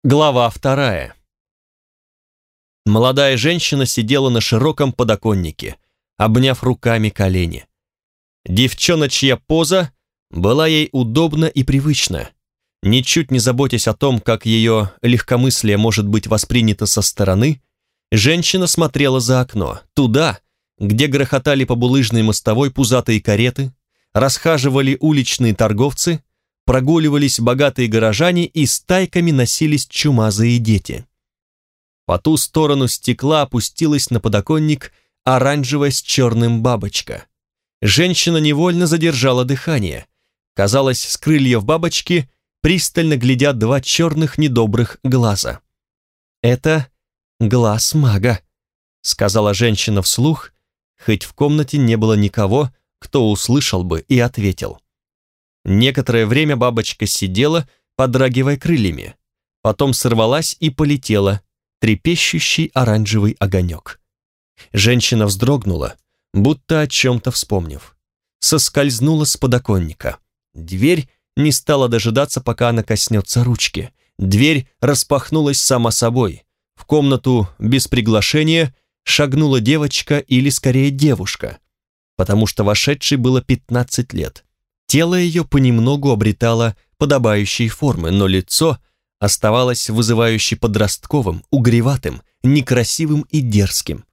Глава 2. Молодая женщина сидела на широком подоконнике, обняв руками колени. Девчоночья поза была ей удобна и привычна. Ничуть не заботясь о том, как ее легкомыслие может быть воспринято со стороны, женщина смотрела за окно, туда, где грохотали по булыжной мостовой пузатые кареты, расхаживали уличные торговцы, прогуливались богатые горожане и стайками носились чумазые дети. По ту сторону стекла опустилась на подоконник оранжевая с черным бабочка. Женщина невольно задержала дыхание. Казалось, с крыльев бабочки пристально глядят два черных недобрых глаза. «Это глаз мага», — сказала женщина вслух, хоть в комнате не было никого, кто услышал бы и ответил. Некоторое время бабочка сидела, подрагивая крыльями, потом сорвалась и полетела, трепещущий оранжевый огонек. Женщина вздрогнула, будто о чем-то вспомнив. Соскользнула с подоконника. Дверь не стала дожидаться, пока она коснется ручки. Дверь распахнулась сама собой. В комнату без приглашения шагнула девочка или скорее девушка, потому что вошедшей было 15 лет. Тело ее понемногу обретало подобающие формы, но лицо оставалось вызывающе подростковым, угреватым, некрасивым и дерзким.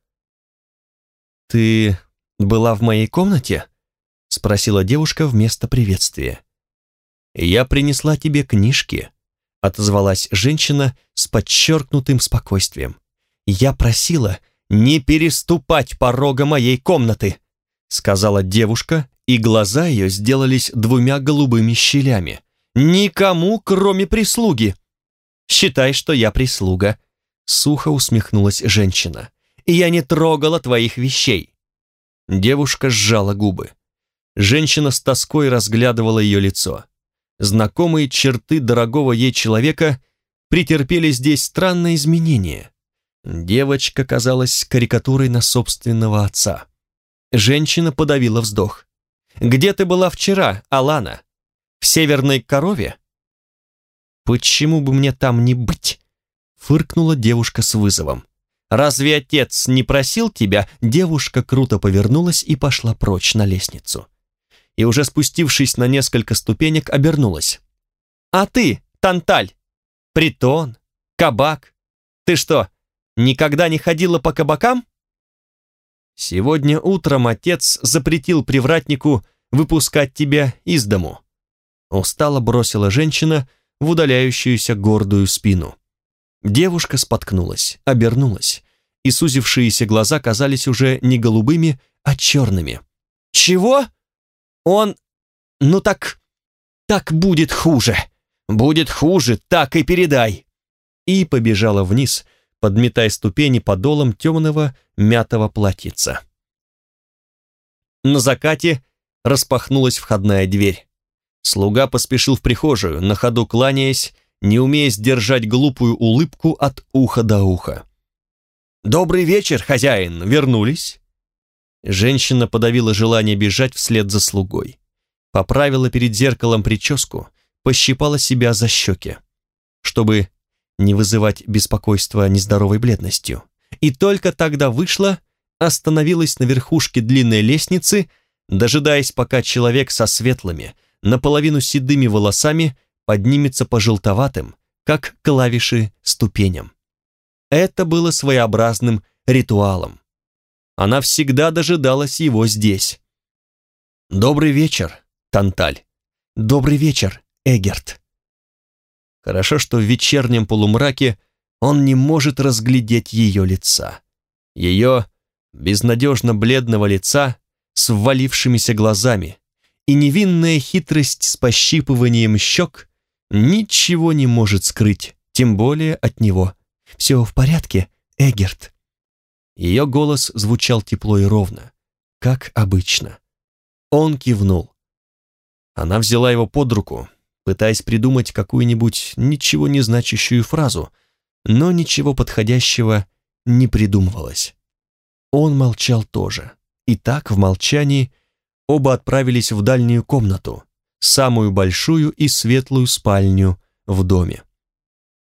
«Ты была в моей комнате?» — спросила девушка вместо приветствия. «Я принесла тебе книжки», — отозвалась женщина с подчеркнутым спокойствием. «Я просила не переступать порога моей комнаты», — сказала девушка, и глаза ее сделались двумя голубыми щелями. «Никому, кроме прислуги!» «Считай, что я прислуга», — сухо усмехнулась женщина. «Я не трогала твоих вещей». Девушка сжала губы. Женщина с тоской разглядывала ее лицо. Знакомые черты дорогого ей человека претерпели здесь странные изменения. Девочка казалась карикатурой на собственного отца. Женщина подавила вздох. «Где ты была вчера, Алана? В Северной Корове?» «Почему бы мне там не быть?» Фыркнула девушка с вызовом. «Разве отец не просил тебя?» Девушка круто повернулась и пошла прочь на лестницу. И уже спустившись на несколько ступенек, обернулась. «А ты, Танталь? Притон? Кабак? Ты что, никогда не ходила по кабакам?» «Сегодня утром отец запретил привратнику выпускать тебя из дому», устало бросила женщина в удаляющуюся гордую спину. Девушка споткнулась, обернулась, и сузившиеся глаза казались уже не голубыми, а черными. «Чего? Он... Ну так будет хуже. Будет хуже, так и передай». И побежала вниз, подметая ступени подолом темного мятого платьица. На закате распахнулась входная дверь. Слуга поспешил в прихожую, на ходу кланяясь, не умея сдержать глупую улыбку от уха до уха. «Добрый вечер, хозяин, вернулись?» Женщина подавила желание бежать вслед за слугой. Поправила перед зеркалом прическу, пощипала себя за щеки, чтобы не вызывать беспокойства нездоровой бледностью. И только тогда вышла, остановилась на верхушке длинной лестницы, дожидаясь, пока человек со светлыми, наполовину седыми волосами поднимется по желтоватым, как клавиши, ступеням. Это было своеобразным ритуалом. Она всегда дожидалась его здесь. «Добрый вечер, Танталь. Добрый вечер, Эгерт». Хорошо, что в вечернем полумраке он не может разглядеть ее лица. Ее безнадежно бледного лица с ввалившимися глазами и невинная хитрость с пощипыванием щек ничего не может скрыть, тем более от него. «Все в порядке, Эгерт?» Ее голос звучал тепло и ровно, как обычно. Он кивнул. Она взяла его под руку, пытаясь придумать какую-нибудь ничего не значащую фразу, но ничего подходящего не придумывалось. Он молчал тоже. И так, в молчании, оба отправились в дальнюю комнату, самую большую и светлую спальню в доме.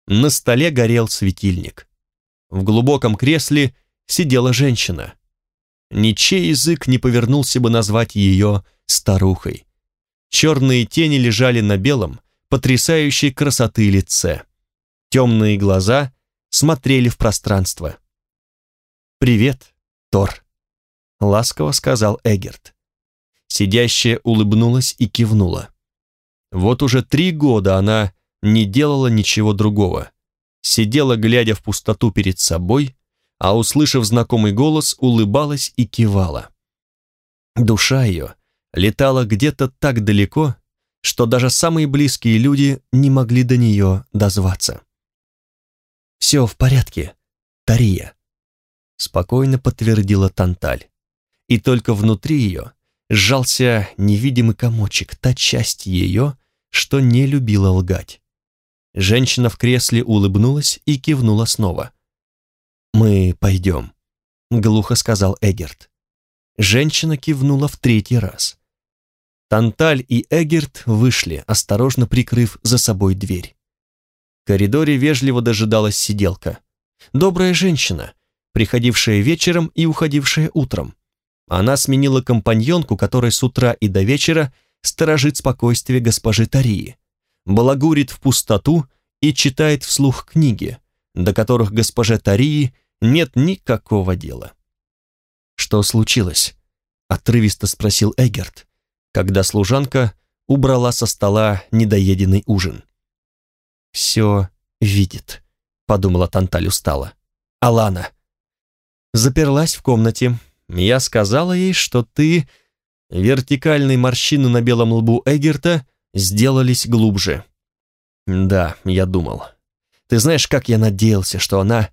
На столе горел светильник. В глубоком кресле сидела женщина. Ничей язык не повернулся бы назвать ее старухой. Черные тени лежали на белом, потрясающей красоты лице. Темные глаза смотрели в пространство. «Привет, Тор», — ласково сказал Эггерт. Сидящая улыбнулась и кивнула. Вот уже 3 года она не делала ничего другого. Сидела, глядя в пустоту перед собой, а, услышав знакомый голос, улыбалась и кивала. Душа ее летала где-то так далеко, что даже самые близкие люди не могли до нее дозваться. «Все в порядке, Тария», — спокойно подтвердила Танталь. И только внутри ее сжался невидимый комочек, та часть ее, что не любила лгать. Женщина в кресле улыбнулась и кивнула снова. «Мы пойдем», — глухо сказал Эггерт. Женщина кивнула в 3-й раз. Танталь и Эггерт вышли, осторожно прикрыв за собой дверь. В коридоре вежливо дожидалась сиделка. Добрая женщина, приходившая вечером и уходившая утром. Она сменила компаньонку, которая с утра и до вечера сторожит спокойствие госпожи Тарии, балагурит в пустоту и читает вслух книги, до которых госпоже Тарии нет никакого дела. «Что случилось?» — отрывисто спросил Эггерт, когда служанка убрала со стола недоеденный ужин. «Все видит», — подумала Танталь устало. «Алана заперлась в комнате. Я сказала ей, что ты...» Вертикальные морщины на белом лбу Эггерта сделались глубже. «Да, я думал. Ты знаешь, как я надеялся, что она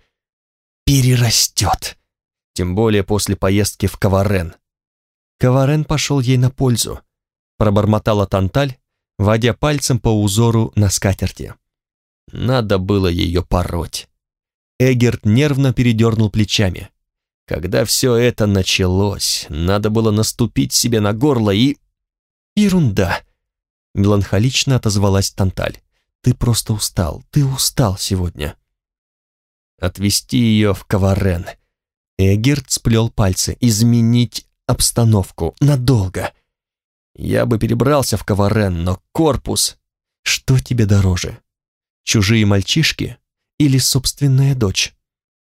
перерастет, тем более после поездки в Каварен». «Каварен пошел ей на пользу», — пробормотала Танталь, водя пальцем по узору на скатерти. «Надо было ее пороть». Эггерт нервно передернул плечами. Когда все это началось, надо было наступить себе на горло и... «Ерунда», — меланхолично отозвалась Танталь. «Ты просто устал, ты устал сегодня». «Отвезти ее в Каварен». Эггерт сплел пальцы. «Изменить обстановку надолго. Я бы перебрался в Каварен, но корпус... Что тебе дороже? Чужие мальчишки или собственная дочь?»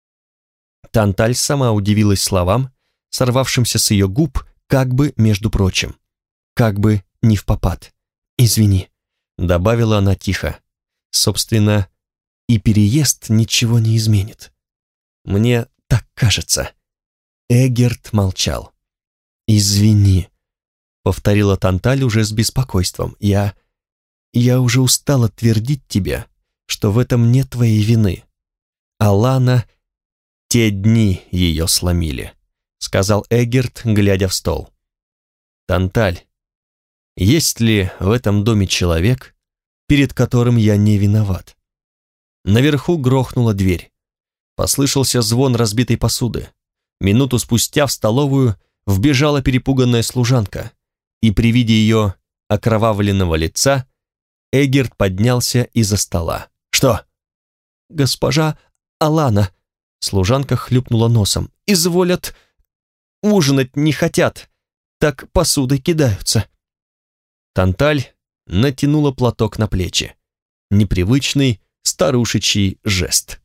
Танталь сама удивилась словам, сорвавшимся с ее губ, как бы между прочим. Как бы не впопад. «Извини», — добавила она тихо. «Собственно, и переезд ничего не изменит. Мне так кажется». Эггерт молчал. «Извини», — повторила Танталь уже с беспокойством. Я уже устала твердить тебе, что в этом нет твоей вины. Алана... «Те дни ее сломили», — сказал Эггерт, глядя в стол. «Танталь, есть ли в этом доме человек, перед которым я не виноват?» Наверху грохнула дверь. Послышался звон разбитой посуды. Минуту спустя в столовую вбежала перепуганная служанка, и при виде ее окровавленного лица Эггерт поднялся из-за стола. «Что?» «Госпожа Алана», служанка хлюпнула носом. «Изволят, ужинать не хотят, так посудой кидаются». Танталь натянула платок на плечи. Непривычный старушечий жест.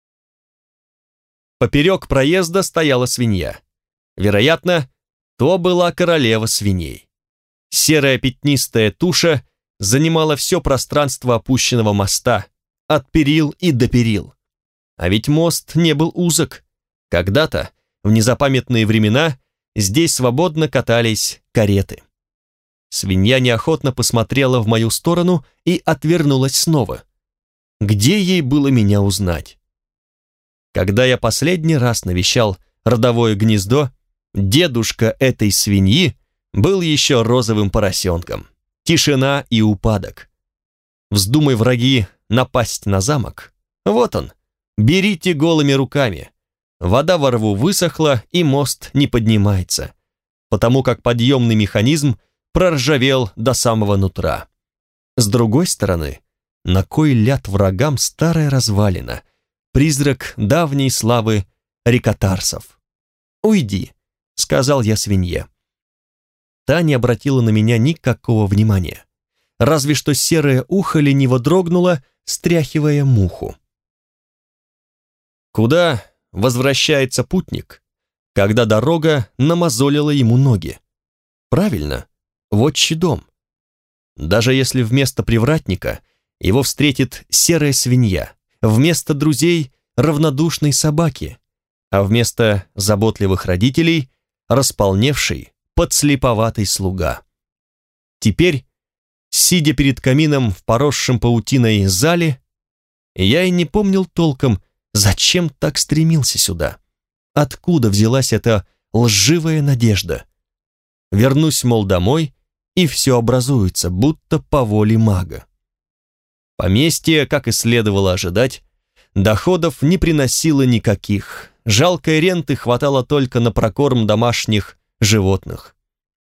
Поперек проезда стояла свинья. Вероятно, то была королева свиней. Серая пятнистая туша занимала все пространство опущенного моста, от перил и до перил. А ведь мост не был узок. Когда-то, в незапамятные времена, здесь свободно катались кареты. Свинья неохотно посмотрела в мою сторону и отвернулась снова. Где ей было меня узнать? Когда я последний раз навещал родовое гнездо, дедушка этой свиньи был еще розовым поросенком. Тишина и упадок. Вздумай, враги, напасть на замок. Вот он. Берите голыми руками. Вода во рву высохла, и мост не поднимается, потому как подъемный механизм проржавел до самого нутра. С другой стороны, на кой ляд врагам старая развалина, призрак давней славы рикотарсов. «Уйди», — сказал я свинье. Та не обратила на меня никакого внимания, разве что серое ухо лениво дрогнуло, стряхивая муху. Куда возвращается путник, когда дорога намазолила ему ноги? Правильно, в отчий дом. Даже если вместо привратника его встретит серая свинья, вместо друзей равнодушной собаки, а вместо заботливых родителей располневший, подслеповатый слуга. Теперь, сидя перед камином в поросшем паутиной зале, я и не помнил толком, зачем так стремился сюда. Откуда взялась эта лживая надежда? Вернусь, мол, домой, и все образуется, будто по воле мага. Поместье, как и следовало ожидать, доходов не приносило никаких. Жалкой ренты хватало только на прокорм домашних животных.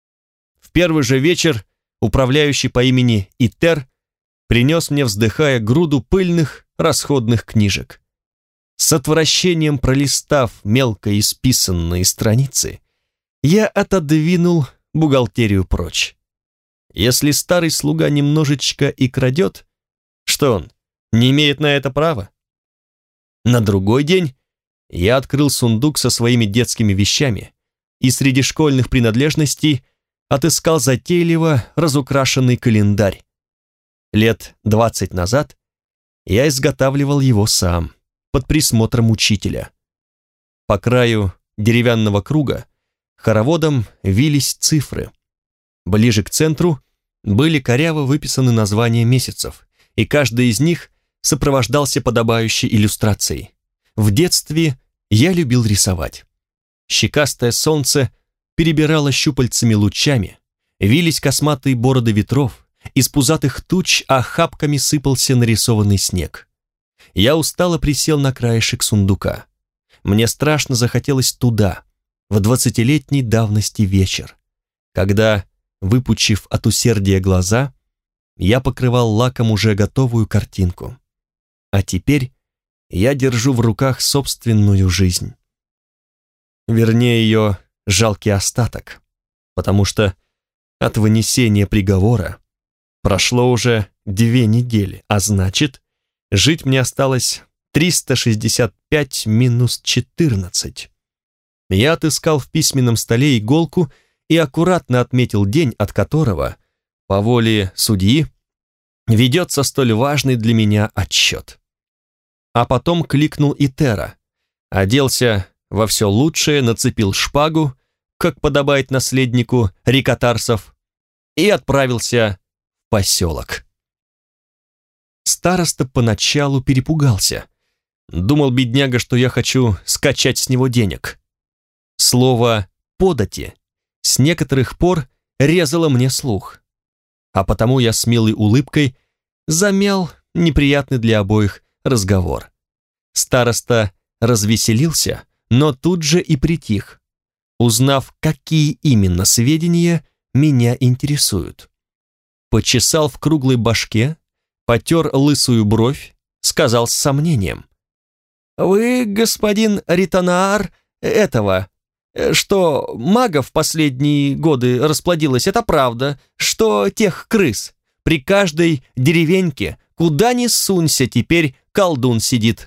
В первый же вечер управляющий по имени Итер принес мне, вздыхая, груду пыльных расходных книжек. С отвращением пролистав мелко исписанные страницы, я отодвинул бухгалтерию прочь. Если старый слуга немножечко и крадет, что он, не имеет на это права? На другой день я открыл сундук со своими детскими вещами и среди школьных принадлежностей отыскал затейливо разукрашенный календарь. Лет 20 назад я изготавливал его сам, под присмотром учителя. По краю деревянного круга хороводом вились цифры. Ближе к центру были коряво выписаны названия месяцев, и каждый из них сопровождался подобающей иллюстрацией. В детстве я любил рисовать. Щекастое солнце перебирало щупальцами лучами, вились косматые бороды ветров, из пузатых туч охапками сыпался нарисованный снег. Я устало присел на краешек сундука. Мне страшно захотелось туда, в 20-летней давности вечер, когда, выпучив от усердия глаза, я покрывал лаком уже готовую картинку. А теперь я держу в руках собственную жизнь. Вернее, ее жалкий остаток, потому что от вынесения приговора прошло уже 2 недели, а значит, жить мне осталось 365 минус 14. Я отыскал в письменном столе иголку и аккуратно отметил день, от которого, по воле судьи, ведется столь важный для меня отсчет. А потом кликнул Итера, оделся во все лучшее, нацепил шпагу, как подобает наследнику рикотарсов, и отправился в поселок. Староста поначалу перепугался. Думал бедняга, что я хочу скачать с него денег. Слово «подати» с некоторых пор резало мне слух, а потому я с милой улыбкой замял неприятный для обоих разговор. Староста развеселился, но тут же и притих, узнав, какие именно сведения меня интересуют. Почесал в круглой башке, потер лысую бровь, сказал с сомнением: «Вы, господин Ритонаар, этого, что магов в последние годы расплодилось, это правда, что тех крыс при каждой деревеньке, куда ни сунься, теперь колдун сидит.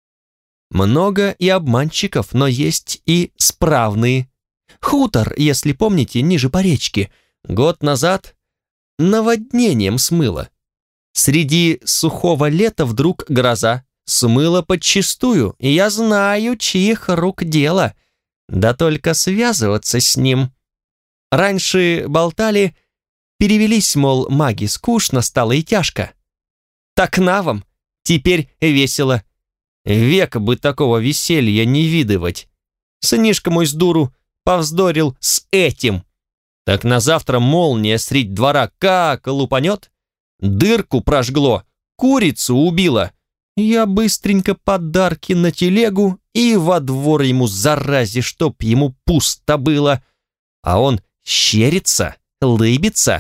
Много и обманщиков, но есть и справные. Хутор, если помните, ниже по речке, год назад наводнением смыло. Среди сухого лета вдруг гроза, смыло подчистую, и я знаю, чьих рук дело. Да только связываться с ним. Раньше болтали, перевелись, мол, маги, скучно стало и тяжко. Так на вам, теперь весело. Век бы такого веселья не видывать. Сынишка мой с дуру повздорил с этим. Так на завтра молния средь двора как лупанет. Дырку прожгло, курицу убило. Я быстренько подарки на телегу и во двор ему, заразе, чтоб ему пусто было. А он щерится, лыбится,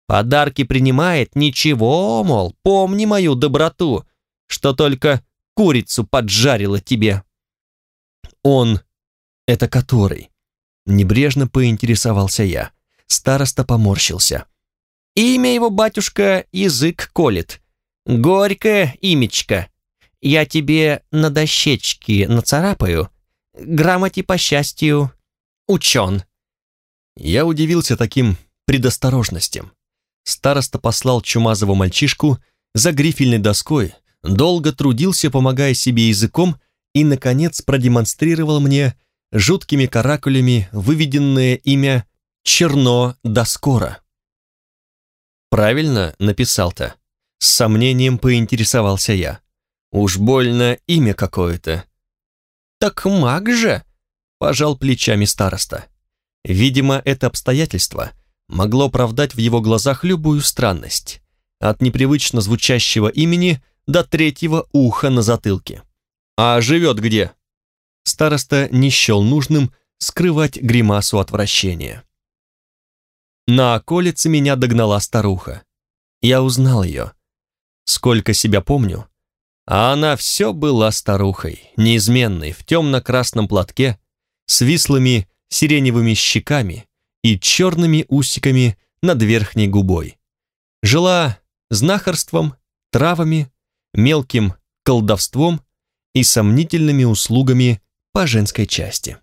Подарки принимает, ничего, мол, помни мою доброту, что только курицу поджарила тебе. Он, это который? Небрежно поинтересовался я. Староста поморщился. Имя его, батюшка, язык колет. Горькое имечко. Я тебе на дощечке нацарапаю. Грамоте, по счастью, учен. Я удивился таким предосторожностям. Староста послал чумазого мальчишку за грифельной доской, долго трудился, помогая себе языком, и, наконец, продемонстрировал мне жуткими каракулями выведенное имя Черно до скоро. Правильно написал-то? С сомнением поинтересовался я. Уж больно имя какое-то. Так маг же, пожал плечами староста. Видимо, это обстоятельство могло оправдать в его глазах любую странность, от непривычно звучащего имени до третьего уха на затылке. А живет где? Староста не счел нужным скрывать гримасу отвращения. На околице меня догнала старуха. Я узнал ее. Сколько себя помню, а она все была старухой, неизменной, в темно-красном платке, с вислыми сиреневыми щеками и черными усиками над верхней губой. Жила знахарством, травами, мелким колдовством и сомнительными услугами по женской части.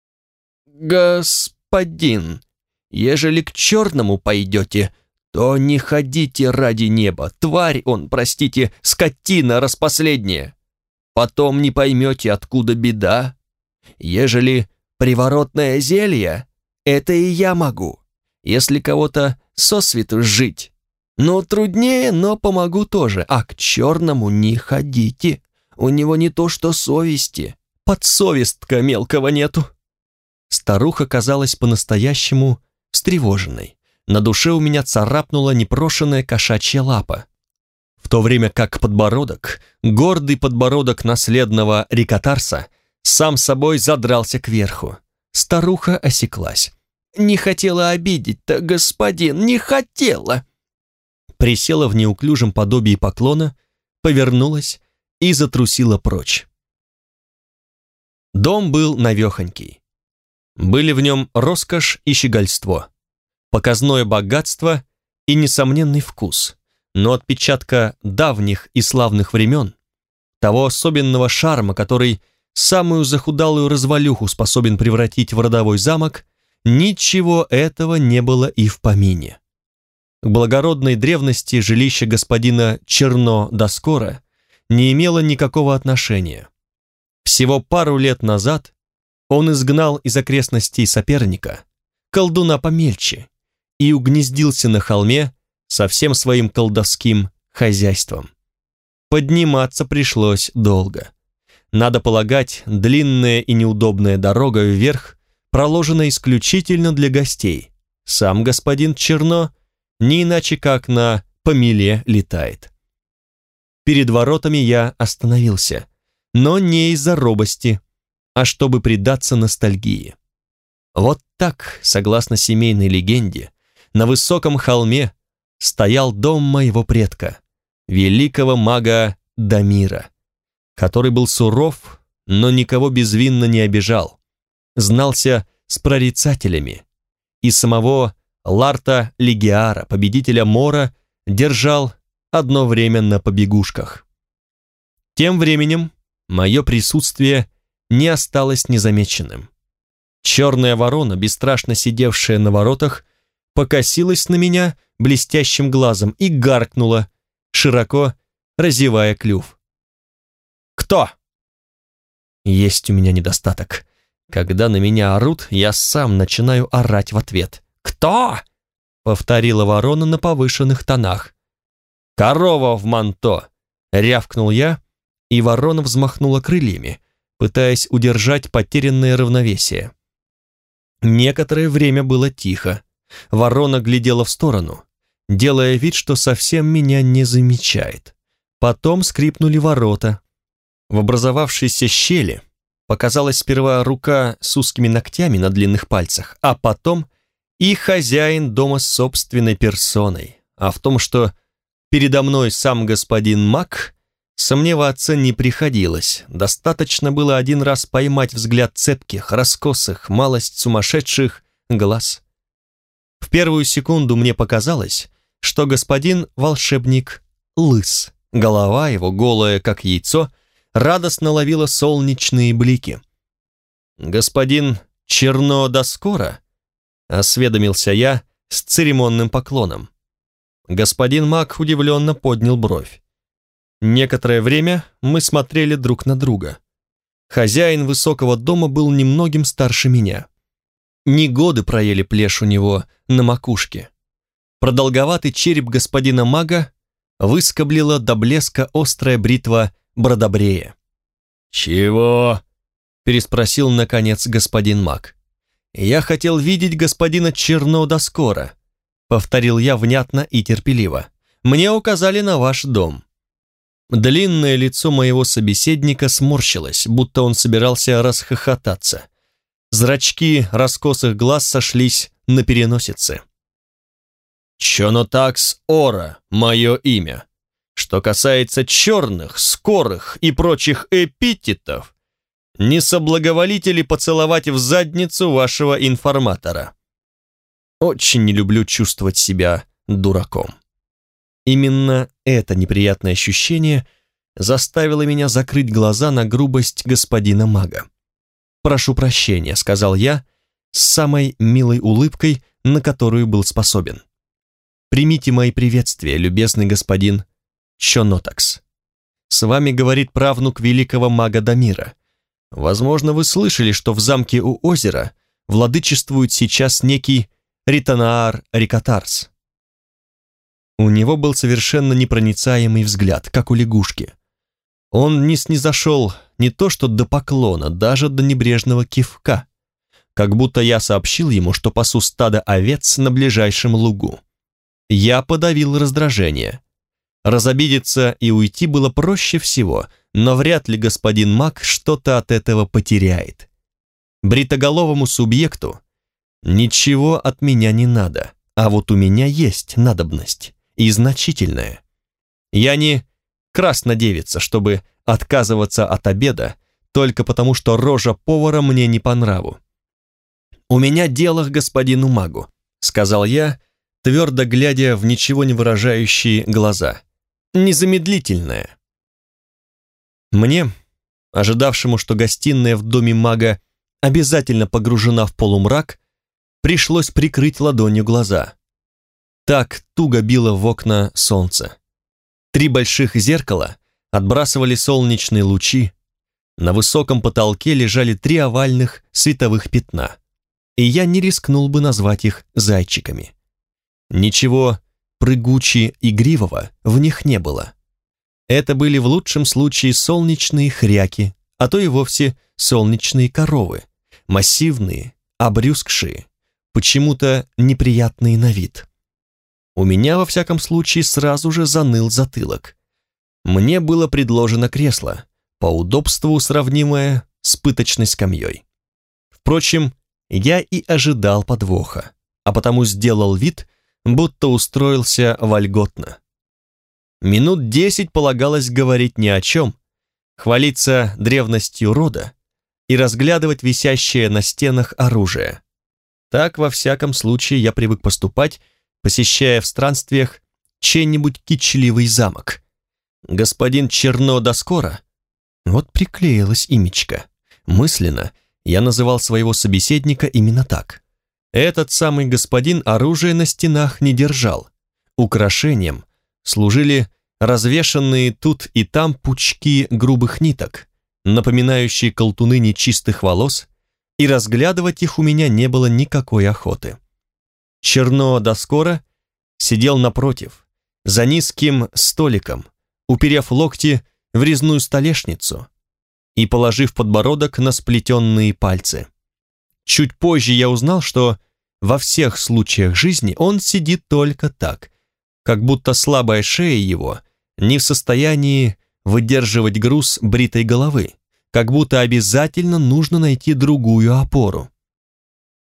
«Господин, ежели к черному пойдете, то не ходите ради неба, тварь он, простите, скотина распоследняя. Потом не поймете, откуда беда. Ежели приворотное зелье, это и я могу, если кого-то сосвету сжить. Но труднее, но помогу тоже, а к черному не ходите, у него не то что совести, подсовестка мелкого нету». Старуха казалась по-настоящему встревоженной. На душе у меня царапнула непрошенная кошачья лапа, в то время как подбородок, гордый подбородок наследного рикотарса, сам собой задрался кверху. Старуха осеклась. «Не хотела обидеть-то, господин, не хотела!» Присела в неуклюжем подобии поклона, повернулась и затрусила прочь. Дом был навехонький. Были в нем роскошь и щегольство, показное богатство и несомненный вкус, но отпечатка давних и славных времен, того особенного шарма, который самую захудалую развалюху способен превратить в родовой замок, ничего этого не было и в помине. К благородной древности жилище господина Черно до скоро не имело никакого отношения. Всего пару лет назад он изгнал из окрестностей соперника, колдуна помельче, и угнездился на холме со всем своим колдовским хозяйством. Подниматься пришлось долго. Надо полагать, длинная и неудобная дорога вверх проложена исключительно для гостей. Сам господин Черно не иначе как на помеле летает. Перед воротами я остановился, но не из-за робости, а чтобы предаться ностальгии. Вот так, согласно семейной легенде, на высоком холме стоял дом моего предка, великого мага Дамира, который был суров, но никого безвинно не обижал, знался с прорицателями, и самого Ларта Лигиара, победителя Мора, держал одно время на побегушках. Тем временем мое присутствие не осталось незамеченным. Черная ворона, бесстрашно сидевшая на воротах, покосилась на меня блестящим глазом и гаркнула, широко разевая клюв. «Кто?» Есть у меня недостаток. Когда на меня орут, я сам начинаю орать в ответ. «Кто?» — повторила ворона на повышенных тонах. «Корова в манто!» — рявкнул я, и ворона взмахнула крыльями, пытаясь удержать потерянное равновесие. Некоторое время было тихо. Ворона глядела в сторону, делая вид, что совсем меня не замечает. Потом скрипнули ворота. В образовавшейся щели показалась сперва рука с узкими ногтями на длинных пальцах, а потом и хозяин дома собственной персоной, а в том, что передо мной сам господин Мак, сомневаться не приходилось. Достаточно было один раз поймать взгляд цепких, раскосых, малость сумасшедших глаз. В первую секунду мне показалось, что господин волшебник лыс. Голова его, голая как яйцо, радостно ловила солнечные блики. «Господин Черно да скоро?» — осведомился я с церемонным поклоном. Господин Мак удивленно поднял бровь. Некоторое время мы смотрели друг на друга. Хозяин высокого дома был немногим старше меня. Не годы проели плешь у него на макушке. Продолговатый череп господина Мага выскоблила до блеска острая бритва бродобрея. «Чего?» — переспросил, наконец, господин Маг. «Я хотел видеть господина Черно да скоро», — повторил я внятно и терпеливо. «Мне указали на ваш дом». Длинное лицо моего собеседника сморщилось, будто он собирался расхохотаться. Зрачки раскосых глаз сошлись на переносице. «Чонотакс Ора — мое имя. Что касается черных, скорых и прочих эпитетов, не соблаговолите ли поцеловать в задницу вашего информатора? Очень не люблю чувствовать себя дураком». Именно это неприятное ощущение заставило меня закрыть глаза на грубость господина Мага. «Прошу прощения», — сказал я с самой милой улыбкой, на которую был способен. «Примите мои приветствия, любезный господин Чонотакс. С вами говорит правнук великого мага Дамира. Возможно, вы слышали, что в замке у озера владычествует сейчас некий Ританаар Рикатарс». У него был совершенно непроницаемый взгляд, как у лягушки. Он не снизошел не то что до поклона, даже до небрежного кивка, как будто я сообщил ему, что пасу стадо овец на ближайшем лугу. Я подавил раздражение. Разобидеться и уйти было проще всего, но вряд ли господин Мак что-то от этого потеряет. Бритоголовому субъекту ничего от меня не надо, а вот у меня есть надобность, и значительная. Я не краснодевица, чтобы отказываться от обеда только потому, что рожа повара мне не по нраву. «У меня дело к господину магу», — сказал я, твердо глядя в ничего не выражающие глаза. «Незамедлительное». Мне, ожидавшему, что гостиная в доме мага обязательно погружена в полумрак, пришлось прикрыть ладонью глаза. Так туго било в окна солнце. 3 больших зеркала отбрасывали солнечные лучи, на высоком потолке лежали 3 овальных световых пятна, и я не рискнул бы назвать их зайчиками. Ничего прыгуче-игривого в них не было. Это были в лучшем случае солнечные хряки, а то и вовсе солнечные коровы, массивные, обрюзгшие, почему-то неприятные на вид. У меня, во всяком случае, сразу же заныл затылок. Мне было предложено кресло, по удобству сравнимое с пыточной скамьей. Впрочем, я и ожидал подвоха, а потому сделал вид, будто устроился вольготно. Минут 10 полагалось говорить ни о чем, хвалиться древностью рода и разглядывать висящее на стенах оружие. Так, во всяком случае, я привык поступать, посещая в странствиях чей-нибудь кичливый замок. Господин Черно да скоро. Вот приклеилось имечко. Мысленно я называл своего собеседника именно так. Этот самый господин оружие на стенах не держал. Украшением служили развешанные тут и там пучки грубых ниток, напоминающие колтуны нечистых волос, и разглядывать их у меня не было никакой охоты. Черно да скоро сидел напротив, за низким столиком, уперев локти в резную столешницу и положив подбородок на сплетенные пальцы. Чуть позже я узнал, что во всех случаях жизни он сидит только так, как будто слабая шея его не в состоянии выдерживать груз бритой головы, как будто обязательно нужно найти другую опору.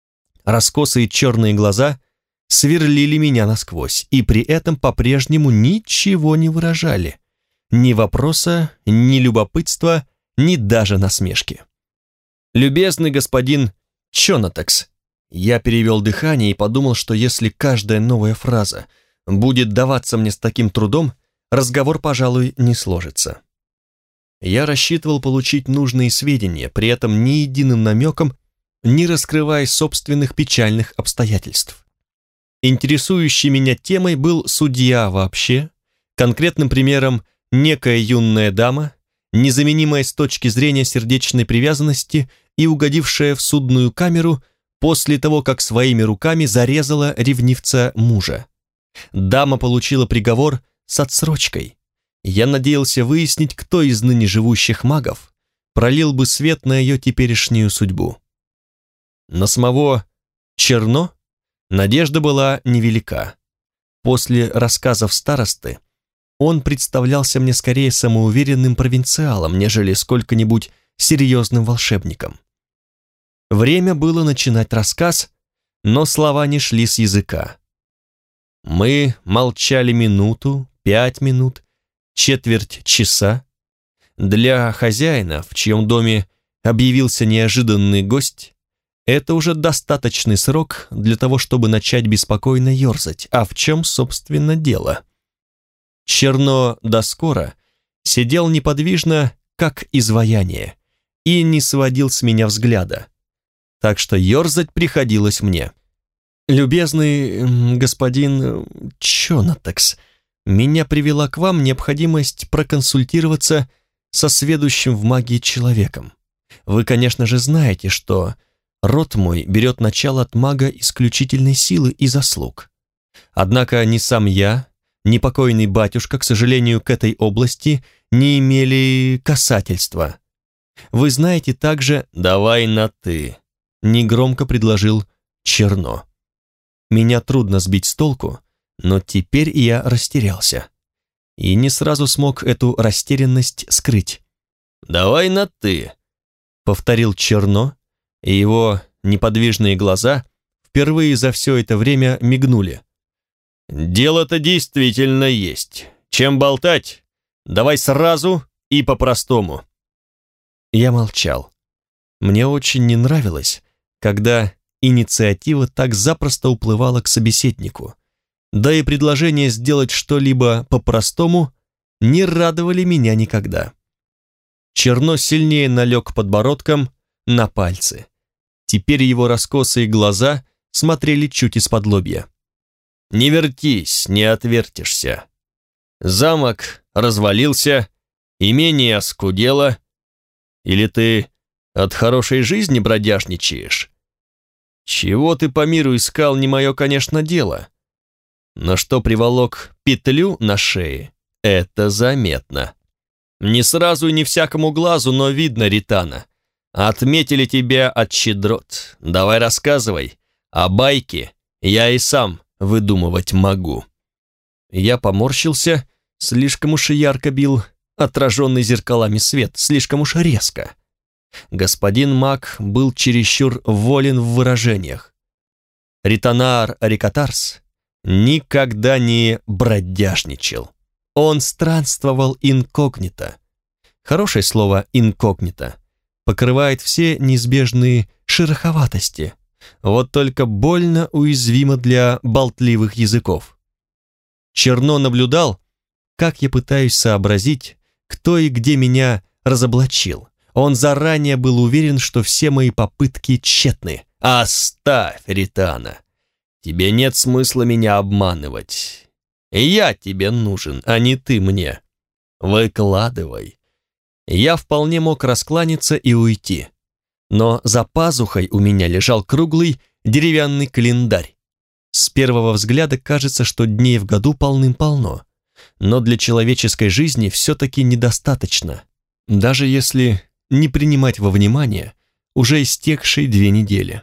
Раскосые черные глаза сверлили меня насквозь, и при этом по-прежнему ничего не выражали. Ни вопроса, ни любопытства, ни даже насмешки. «Любезный господин Чонатекс», я перевел дыхание и подумал, что если каждая новая фраза будет даваться мне с таким трудом, разговор, пожалуй, не сложится. Я рассчитывал получить нужные сведения, при этом ни единым намеком не раскрывая собственных печальных обстоятельств. Интересующей меня темой был судья вообще, конкретным примером некая юная дама, незаменимая с точки зрения сердечной привязанности и угодившая в судную камеру после того, как своими руками зарезала ревнивца мужа. Дама получила приговор с отсрочкой. Я надеялся выяснить, кто из ныне живущих магов пролил бы свет на ее теперешнюю судьбу. На самого Черно надежда была невелика. После рассказов старосты он представлялся мне скорее самоуверенным провинциалом, нежели сколько-нибудь серьезным волшебником. Время было начинать рассказ, но слова не шли с языка. Мы молчали минуту, 5 минут, четверть часа. Для хозяина, в чьем доме объявился неожиданный гость, это уже достаточный срок для того, чтобы начать беспокойно ерзать. А в чем, собственно, дело? Черно до скоро сидел неподвижно, как изваяние, и не сводил с меня взгляда, так что ерзать приходилось мне. «Любезный господин Чонатекс, меня привела к вам необходимость проконсультироваться со сведущим в магии человеком. Вы, конечно же, знаете, что род мой берет начало от мага исключительной силы и заслуг. Однако ни сам я, ни покойный батюшка, к сожалению, к этой области не имели касательства. Вы знаете также...» «Давай на «ты», — негромко предложил Черно. Меня трудно сбить с толку, но теперь я растерялся. И не сразу смог эту растерянность скрыть. «Давай на «ты», — повторил Черно, и его неподвижные глаза впервые за все это время мигнули. «Дело-то действительно есть. Чем болтать? Давай сразу и по-простому». Я молчал. Мне очень не нравилось, когда инициатива так запросто уплывала к собеседнику, да и предложение сделать что-либо по-простому не радовали меня никогда. Черно сильнее налег подбородком на пальцы. Теперь его раскосые глаза смотрели чуть из-под лобья. «Не вертись, не отвертишься. Замок развалился, имение оскудело. Или ты от хорошей жизни бродяжничаешь? Чего ты по миру искал, не мое, конечно, дело. Но что приволок петлю на шее, это заметно. Не сразу и не всякому глазу, но видно, Ритана. Отметили тебя от щедрот. Давай рассказывай, а байки я и сам выдумывать могу». Я поморщился, слишком уж ярко бил отраженный зеркалами свет, слишком уж резко. Господин маг был чересчур волен в выражениях. Ританар Рикатарс никогда не бродяжничал. Он странствовал инкогнито. Хорошее слово «инкогнито» покрывает все неизбежные шероховатости, вот только больно уязвимо для болтливых языков. Черно наблюдал, как я пытаюсь сообразить, кто и где меня разоблачил. Он заранее был уверен, что все мои попытки тщетны. «Оставь, Ритана! Тебе нет смысла меня обманывать. Я тебе нужен, а не ты мне. Выкладывай». Я вполне мог раскланяться и уйти. Но за пазухой у меня лежал круглый деревянный календарь. С первого взгляда кажется, что дней в году полным-полно. Но для человеческой жизни все-таки недостаточно, даже если не принимать во внимание уже истекшие 2 недели.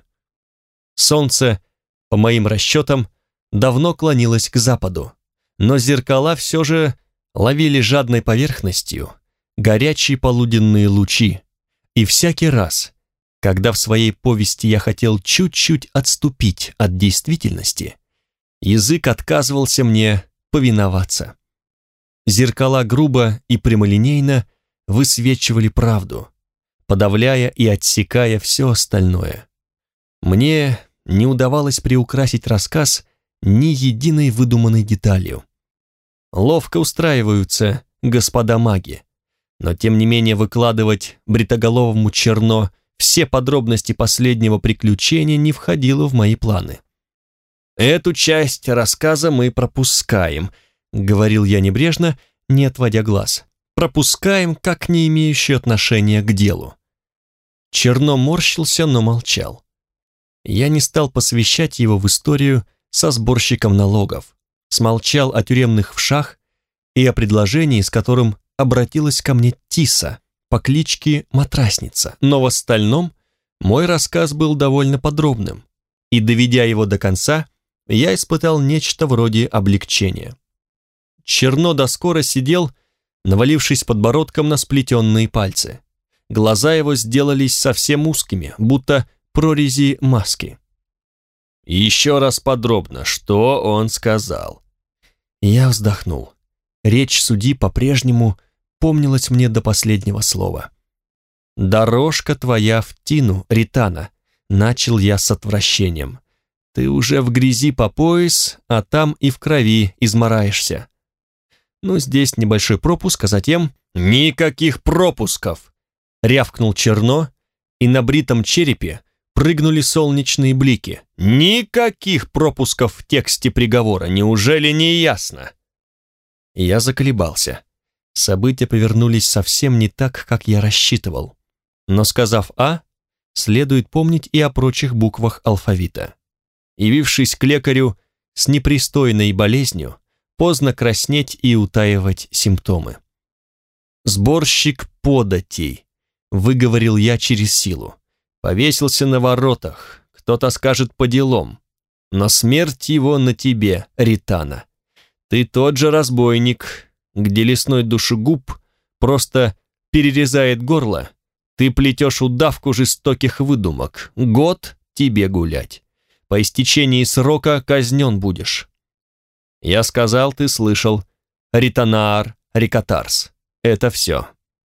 Солнце, по моим расчетам, давно клонилось к западу, но зеркала все же ловили жадной поверхностью горячие полуденные лучи, и всякий раз, Когда в своей повести я хотел чуть-чуть отступить от действительности, язык отказывался мне повиноваться. Зеркала грубо и прямолинейно высвечивали правду, подавляя и отсекая все остальное. Мне не удавалось приукрасить рассказ ни единой выдуманной деталью. Ловко устраиваются господа маги, но тем не менее выкладывать бритоголовому Черно все подробности последнего приключения не входило в мои планы. «Эту часть рассказа мы пропускаем», — говорил я небрежно, не отводя глаз. «Пропускаем, как не имеющий отношения к делу». Черно морщился, но молчал. Я не стал посвящать его в историю со сборщиком налогов, смолчал о тюремных вшах и о предложении, с которым обратилась ко мне Тиса по кличке Матрасница, но в остальном мой рассказ был довольно подробным, и, доведя его до конца, я испытал нечто вроде облегчения. Черно доскоро сидел, навалившись подбородком на сплетенные пальцы. Глаза его сделались совсем узкими, будто прорези маски. «Еще раз подробно, что он сказал?» Я вздохнул. Речь судьи по-прежнему помнилась мне до последнего слова. «Дорожка твоя в тину, Ритана», — начал я с отвращением. «Ты уже в грязи по пояс, а там и в крови измораешься». Ну, здесь небольшой пропуск, а затем... «Никаких пропусков!» — рявкнул Черно, и на бритом черепе прыгнули солнечные блики. «Никаких пропусков в тексте приговора, неужели не ясно?» Я заколебался. События повернулись совсем не так, как я рассчитывал. Но сказав «А», следует помнить и о прочих буквах алфавита. Явившись к лекарю с непристойной болезнью, поздно краснеть и утаивать симптомы. «Сборщик податей», — выговорил я через силу. «Повесился на воротах, кто-то скажет по делам, но смерть его на тебе, Ритана. Ты тот же разбойник, где лесной душегуб просто перерезает горло, ты плетешь удавку жестоких выдумок, год тебе гулять. По истечении срока казнен будешь». Я сказал, ты слышал. Ританаар, Рикатарс. Это все.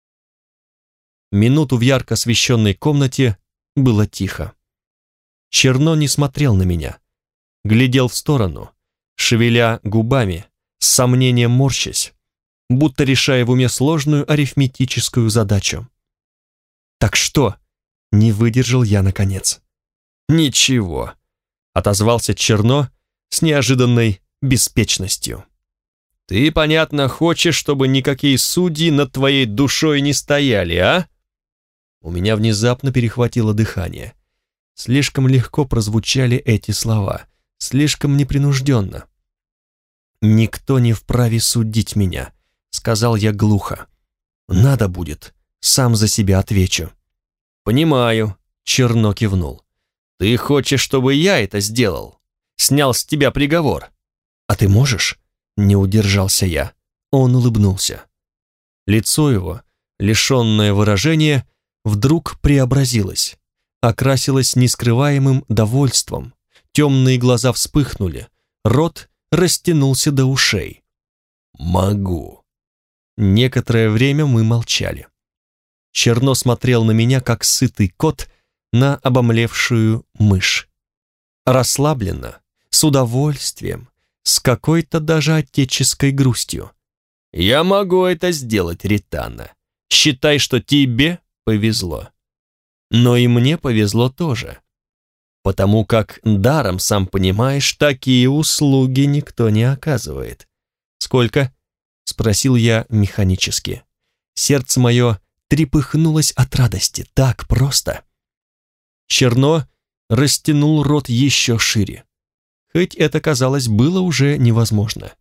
Минуту в ярко освещенной комнате было тихо. Черно не смотрел на меня. Глядел в сторону, шевеля губами, с сомнением морщась, будто решая в уме сложную арифметическую задачу. «Так что?» — не выдержал я наконец. «Ничего», — отозвался Черно с неожиданной беспечностью. «Ты, понятно, хочешь, чтобы никакие судьи над твоей душой не стояли, а?» У меня внезапно перехватило дыхание. Слишком легко прозвучали эти слова, слишком непринужденно. «Никто не вправе судить меня», — сказал я глухо. «Надо будет, сам за себя отвечу». «Понимаю», — Черно кивнул. «Ты хочешь, чтобы я это сделал? Снял с тебя приговор?» «А ты можешь?» — не удержался я. Он улыбнулся. Лицо его, лишенное выражения, вдруг преобразилось, окрасилось нескрываемым довольством, темные глаза вспыхнули, рот растянулся до ушей. «Могу». Некоторое время мы молчали. Черно смотрел на меня, как сытый кот на обомлевшую мышь. Расслабленно, с удовольствием, с какой-то даже отеческой грустью. «Я могу это сделать, Ритана. Считай, что тебе повезло. Но и мне повезло тоже. Потому как даром, сам понимаешь, такие услуги никто не оказывает». «Сколько?» — спросил я механически. Сердце мое трепыхнулось от радости. Так просто. Черно растянул рот еще шире. Хоть это, казалось, было уже невозможно.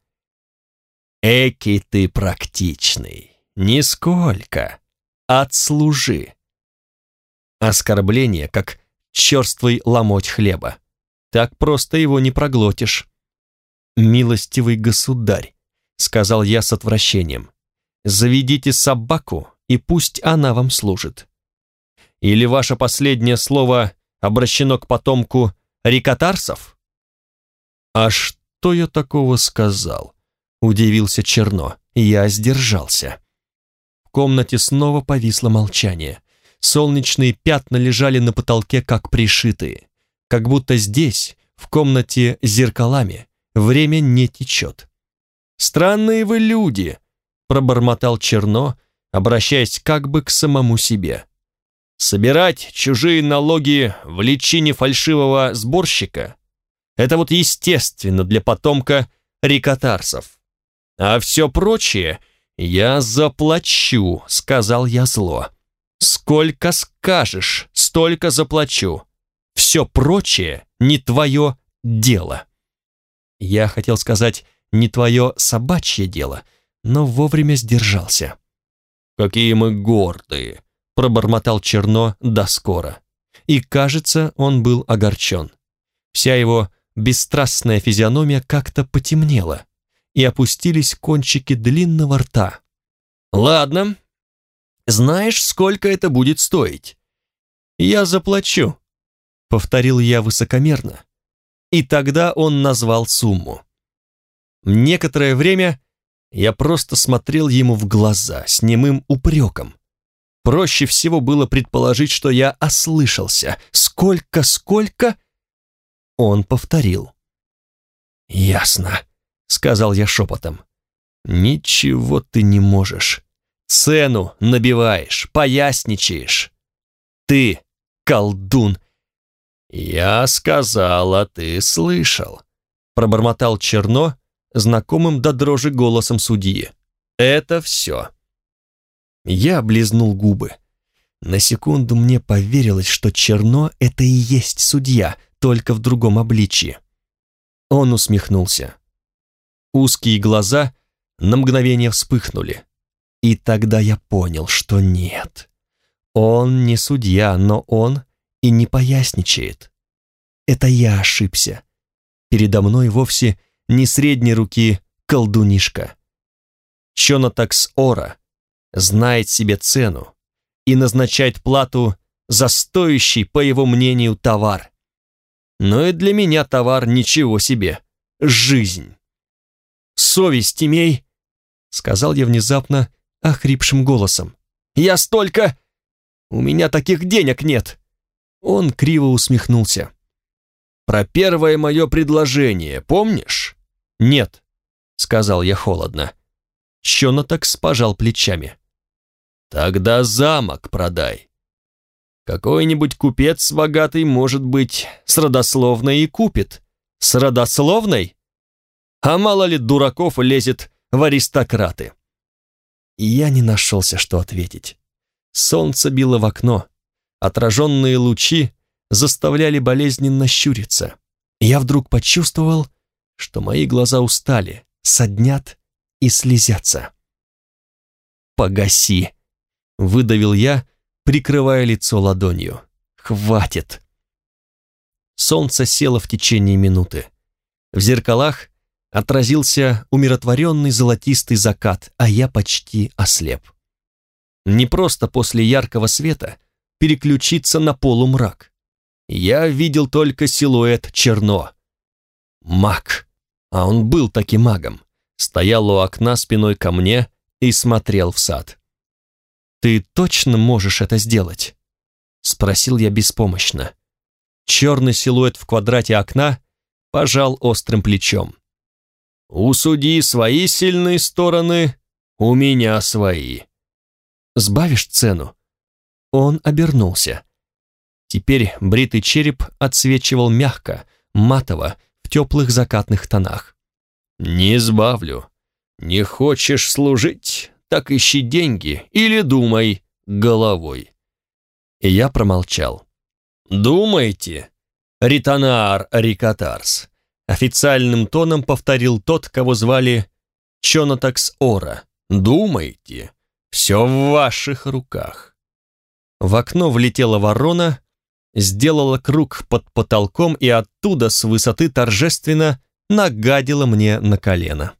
«Эки ты практичный! Нисколько! Отслужи!» Оскорбление, как черствый ломоть хлеба. Так просто его не проглотишь. «Милостивый государь», — сказал я с отвращением, — «заведите собаку, и пусть она вам служит». Или ваше последнее слово обращено к потомку рикотарсов?» «А что я такого сказал?» — удивился Черно. Я сдержался. В комнате снова повисло молчание. Солнечные пятна лежали на потолке, как пришитые. Как будто здесь, в комнате с зеркалами, время не течет. «Странные вы люди!» — пробормотал Черно, обращаясь как бы к самому себе. «Собирать чужие налоги в личине фальшивого сборщика — это вот естественно для потомка рикотарсов. А все прочее я заплачу», — сказал я зло. «Сколько скажешь, столько заплачу. Все прочее не твое дело». Я хотел сказать «не твое собачье дело», но вовремя сдержался. «Какие мы гордые!» — пробормотал Черно до скоро. И, кажется, он был огорчен. Вся его бесстрастная физиономия как-то потемнела, и опустились кончики длинного рта. «Ладно, знаешь, сколько это будет стоить?» «Я заплачу», — повторил я высокомерно, и тогда он назвал сумму. Некоторое время я просто смотрел ему в глаза с немым упреком. Проще всего было предположить, что я ослышался. «Сколько?» Он повторил. «Ясно», — сказал я шепотом. «Ничего ты не можешь. Цену набиваешь, поясничаешь. Ты колдун». «Я сказал, а ты слышал», — пробормотал Черно, знакомым до дрожи голосом судьи. «Это все». Я облизнул губы. На секунду мне поверилось, что Черно — это и есть судья, только в другом обличье. Он усмехнулся. Узкие глаза на мгновение вспыхнули. И тогда я понял, что нет. Он не судья, но он и не поясничает. Это я ошибся. Передо мной вовсе не средней руки колдунишка. Чонатакс Ора знает себе цену и назначает плату за стоящий, по его мнению, товар. Но и для меня товар ничего себе. Жизнь. «Совесть имей», — сказал я внезапно охрипшим голосом. «Я столько... У меня таких денег нет». Он криво усмехнулся. «Про первое мое предложение помнишь?» «Нет», — сказал я холодно. Чонатакс пожал плечами. «Тогда замок продай. Какой-нибудь купец богатый, может быть, с родословной и купит». «С родословной? А мало ли дураков лезет в аристократы». Я не нашелся, что ответить. Солнце било в окно. Отраженные лучи заставляли болезненно щуриться. Я вдруг почувствовал, что мои глаза устали, саднят и слезятся. «Погаси», — выдавил я, прикрывая лицо ладонью. «Хватит». Солнце село в течение минуты. В зеркалах отразился умиротворенный золотистый закат, а я почти ослеп. Не просто после яркого света переключиться на полумрак. Я видел только силуэт Черно. Маг, а он был таки магом, стоял у окна спиной ко мне и смотрел в сад. «Ты точно можешь это сделать?» — спросил я беспомощно. Черный силуэт в квадрате окна пожал острым плечом. «У судьи свои сильные стороны, у меня свои». «Сбавишь цену?» Он обернулся. Теперь бритый череп отсвечивал мягко, матово, в теплых закатных тонах. «Не сбавлю. Не хочешь служить, так ищи деньги или думай головой». И я промолчал. «Думайте, Ританаар Рикотарс», официальным тоном повторил тот, кого звали Чонатакс Ора. «Думайте, все в ваших руках». В окно влетела ворона, сделала круг под потолком и оттуда с высоты торжественно нагадила мне на колено.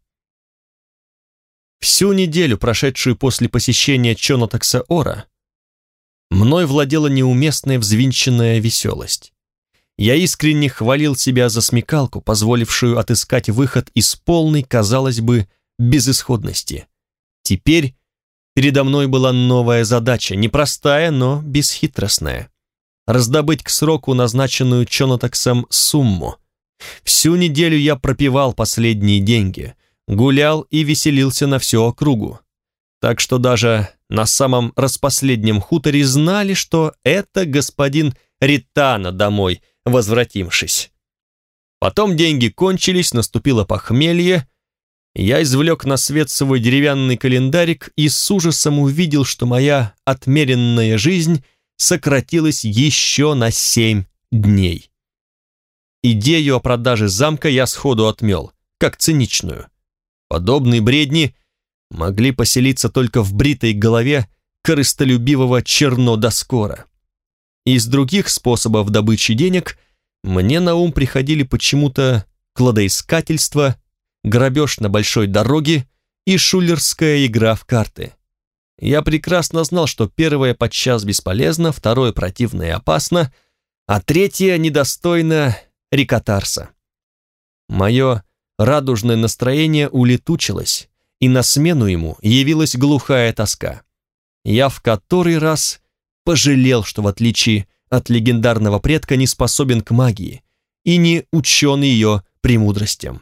Всю неделю, прошедшую после посещения Чонатакса Ора, мной владела неуместная взвинченная веселость. Я искренне хвалил себя за смекалку, позволившую отыскать выход из полной, казалось бы, безысходности. Теперь передо мной была новая задача, непростая, но бесхитростная. Раздобыть к сроку назначенную Чонатаксом сумму. Всю неделю я пропивал последние деньги, гулял и веселился на всю округу. Так что даже на самом распоследнем хуторе знали, что это господин Ритана домой возвратившись. Потом деньги кончились, наступило похмелье. Я извлек на свет свой деревянный календарик и с ужасом увидел, что моя отмеренная жизнь сократилась еще на 7 дней. Идею о продаже замка я сходу отмел, как циничную. Подобные бредни могли поселиться только в бритой голове корыстолюбивого Чернодоскора. Из других способов добычи денег мне на ум приходили почему-то кладоискательство, грабеж на большой дороге и шулерская игра в карты. Я прекрасно знал, что первое подчас бесполезно, второе противно и опасно, а третье недостойно рикотарса. Мое радужное настроение улетучилось, и на смену ему явилась глухая тоска. Я в который раз пожалел, что в отличие от легендарного предка не способен к магии и не учен ее премудростям.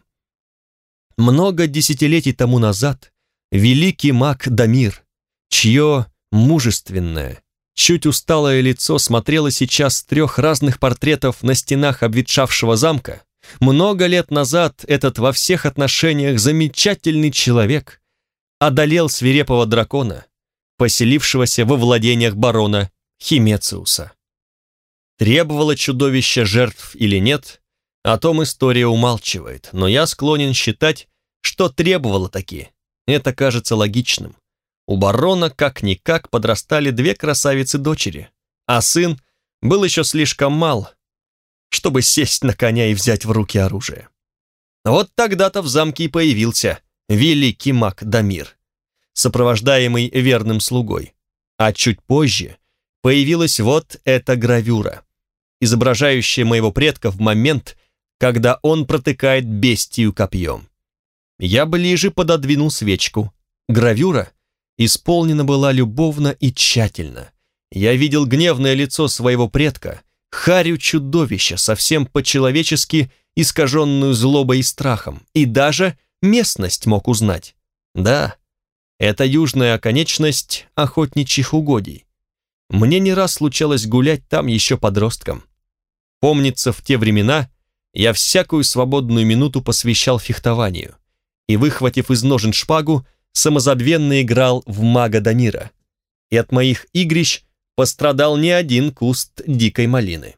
Много десятилетий тому назад великий маг Дамир, чье мужественное, чуть усталое лицо смотрело сейчас с 3 разных портретов на стенах обветшавшего замка, много лет назад этот во всех отношениях замечательный человек одолел свирепого дракона, поселившегося во владениях барона Химециуса. Требовало чудовище жертв или нет, о том история умалчивает, но я склонен считать, что требовало таки. Это кажется логичным. У барона как-никак подрастали 2 красавицы-дочери, а сын был еще слишком мал, чтобы сесть на коня и взять в руки оружие. Вот тогда-то в замке и появился великий маг Дамир, сопровождаемый верным слугой, а чуть позже появилась вот эта гравюра, изображающая моего предка в момент, когда он протыкает бестию копьем. Я ближе пододвинул свечку. Гравюра исполнена была любовно и тщательно. Я видел гневное лицо своего предка, харю чудовища, совсем по-человечески искаженную злобой и страхом, и даже местность мог узнать. Да, это южная оконечность охотничьих угодий. Мне не раз случалось гулять там еще подростком. Помнится, в те времена я всякую свободную минуту посвящал фехтованию и, выхватив из ножен шпагу, самозабвенно играл в мага Дамира. И от моих игрищ пострадал не один куст дикой малины.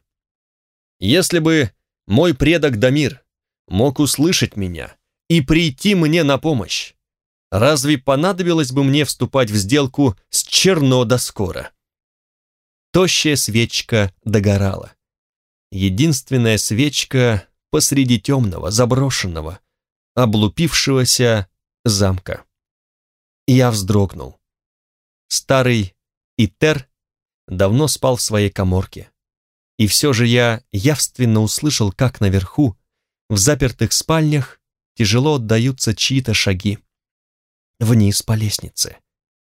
Если бы мой предок Дамир мог услышать меня и прийти мне на помощь, разве понадобилось бы мне вступать в сделку с Чернодоскора? Тощая свечка догорала. Единственная свечка посреди темного, заброшенного, облупившегося замка. Я вздрогнул. Старый Итер давно спал в своей каморке. И все же я явственно услышал, как наверху, в запертых спальнях, тяжело отдаются чьи-то шаги. Вниз по лестнице.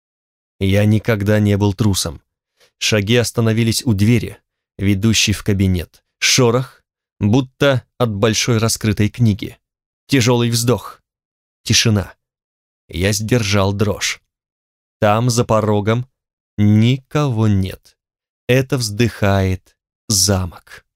Я никогда не был трусом. Шаги остановились у двери, ведущей в кабинет. Шорох, будто от большой раскрытой книги. Тяжелый вздох. Тишина. Я сдержал дрожь. Там, за порогом, никого нет. Это вздыхает замок.